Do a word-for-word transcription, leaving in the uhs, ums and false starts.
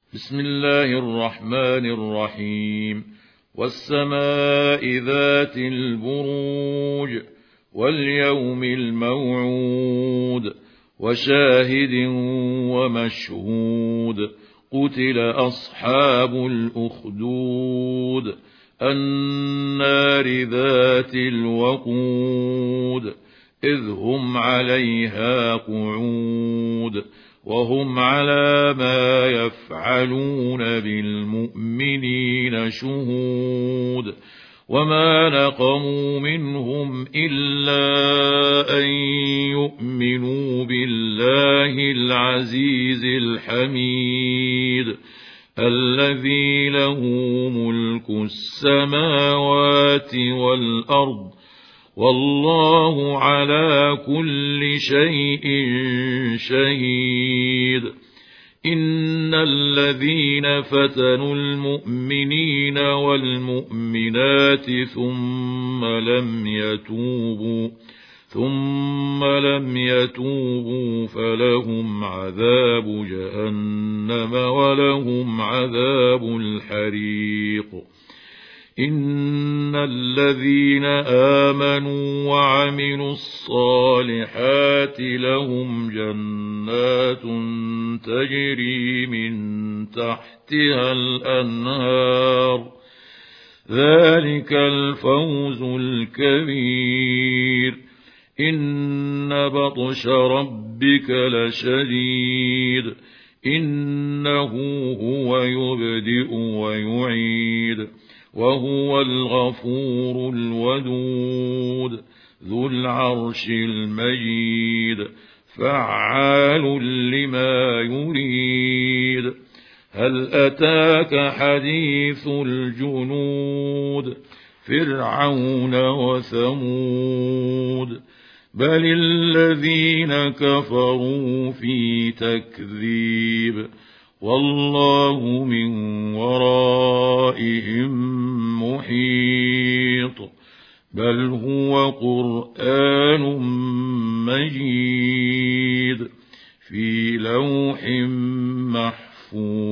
بسم الله الرحمن الرحيم. والسماء ذات البروج واليوم الموعود وشاهد ومشهود. قتل أصحاب الأخدود النار ذات الوقود إذ هم عليها قعود وهم على ما يفعلون بالمؤمنين شهود. وما نقموا منهم إلا أن يؤمنوا بالله العزيز الحميد الذي له ملك السماوات والأرض والله على كل شيء شهيد. إن الذين فتنوا المؤمنين والمؤمنات ثم لم يتوبوا ثم لم يتوبوا فلهم عذاب جهنم ولهم عذاب الحريق. إن الذين آمنوا وعملوا الصالحات لهم جنات تجري من تحتها الأنهار ذلك الفوز الكبير. إن بطش ربك لشديد إنه هو يبدئ ويعيد وهو الغفور الودود ذو العرش المجيد فعال لما يريد. هل أتاك حديث الجنود فرعون وثمود بل الذين كفروا في تكذيب والله من ورائهم محيط. بل هو قرآن مجيد في لوح محفوظ.